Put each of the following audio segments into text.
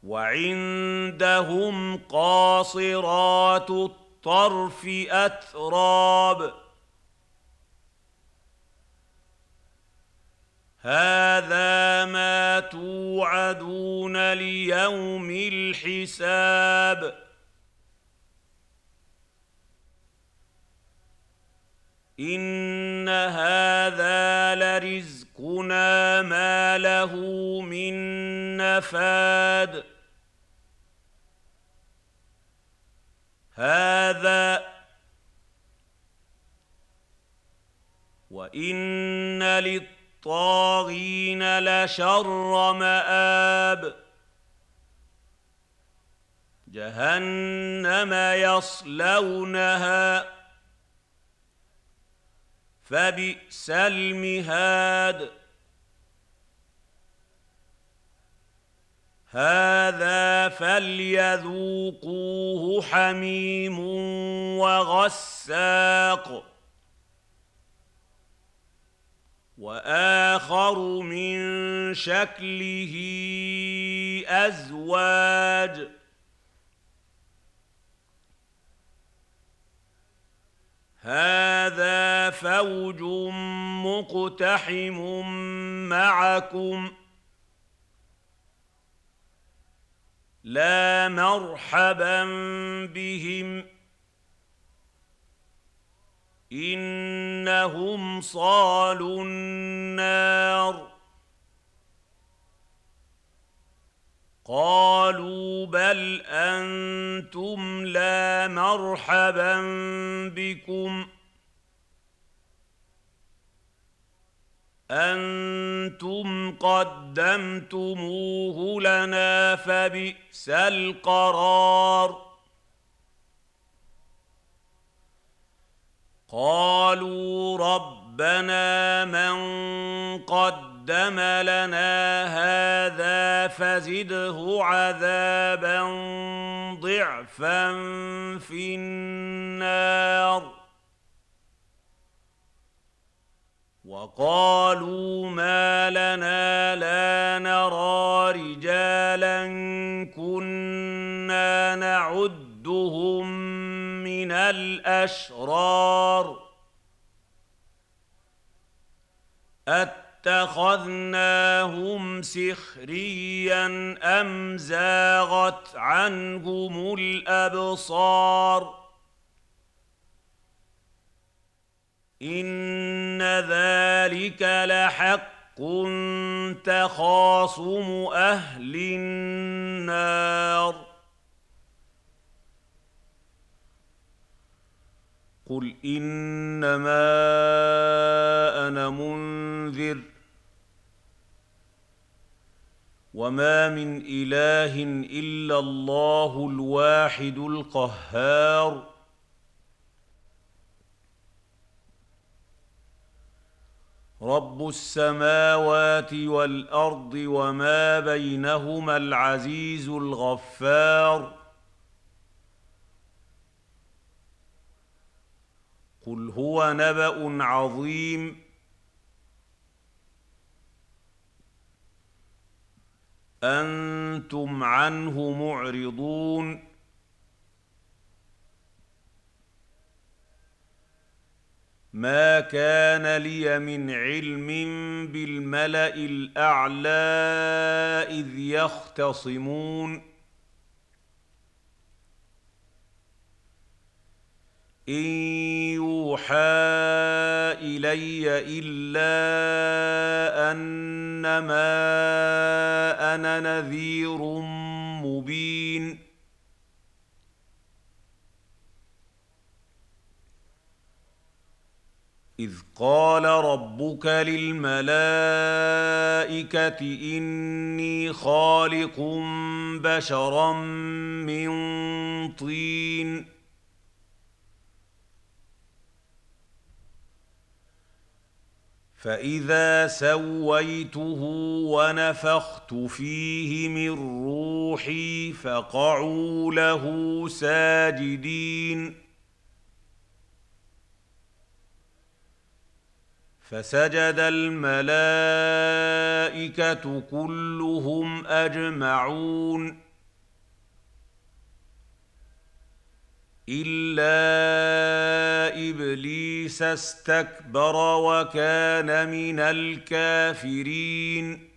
وعندهم قاصرات الطرف أتراب هذا ما توعدون ليوم الحساب إن هذا لرزقنا ما له من نفاد هذا وإن للطاغين لشر مآب جهنم يصلونها فبئس المهاد هذا فليذوقوه حميم وغساق وآخر من شكله أزواج هذا فوج مقتحم معكم لا مرحبا بهم إنهم صالوا النار قالوا بل أنتم لا مرحبا بكم أنتم قدمتموه لنا فبئس القرار قالوا ربنا من قدم لنا هذا فزده عذابا ضعفا في النار وقالوا ما لنا لا نرى رجالا كنا نعدهم من الأشرار أتخذناهم سخريا أم زاغت عنهم الأبصار إن ذلك لحق تخاصم أهل النار قل إنما أنا منذر وما من إله إلا الله الواحد القهار رب السماوات والأرض وما بينهما العزيز الغفار قل هو نبأ عظيم أنتم عنه معرضون ما كان لي من علم بالملأ الأعلى إذ يختصمون إن يوحى إلي إلا أنما أنا نذير مبين إذ قال ربك للملائكة إني خالق بشرا من طين فإذا سويته ونفخت فيه من روحي فقعوا له ساجدين فسجد الملائكة كلهم أجمعون إلا إبليس استكبر وكان من الكافرين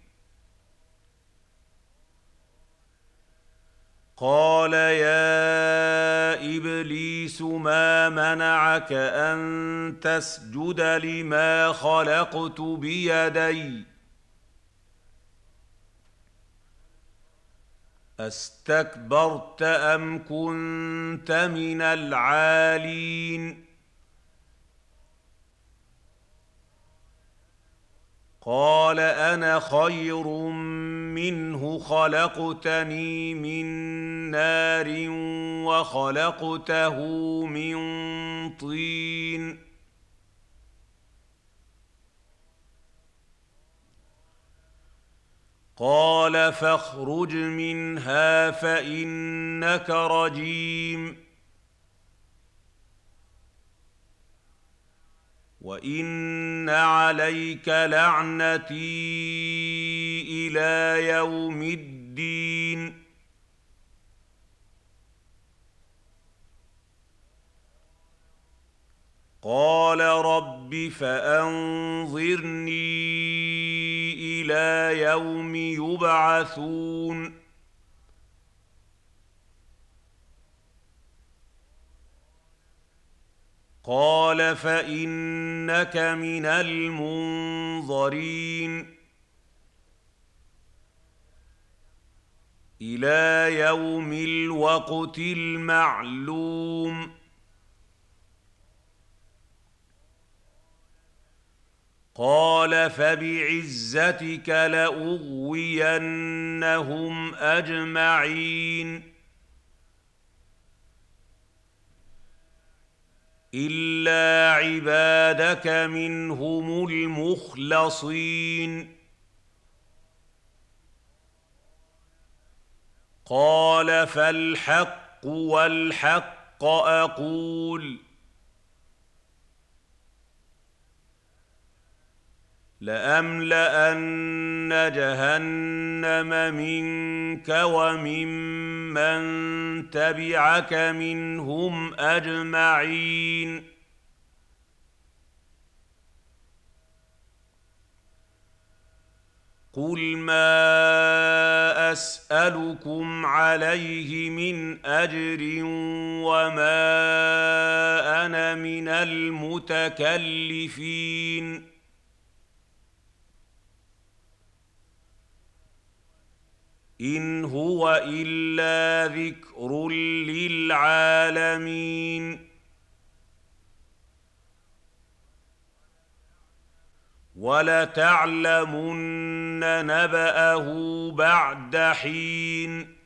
قال يا إبليس ما منعك أن تسجد لما خلقت بيدي أستكبرت أم كنت من العالين قال أنا خير منه خلقتني من نار وخلقته من طين قال فاخرج منها فإنك رجيم وإن عليك لعنتي إلى يوم الدين قال رب فأنظرني إلى يوم يبعثون قال فإنك من المنظرين إلى يوم الوقت المعلوم قال فبعزتك لأغوينهم أجمعين إلا عبادك منهم المخلصين قال فالحق والحق أقول لأملأن جهنم منك وممن تبعك منهم أجمعين قل ما أسألكم عليه من أجر وما أنا من المتكلفين إن هو إلا ذكر للعالمين ولتعلمن نبأه بعد حين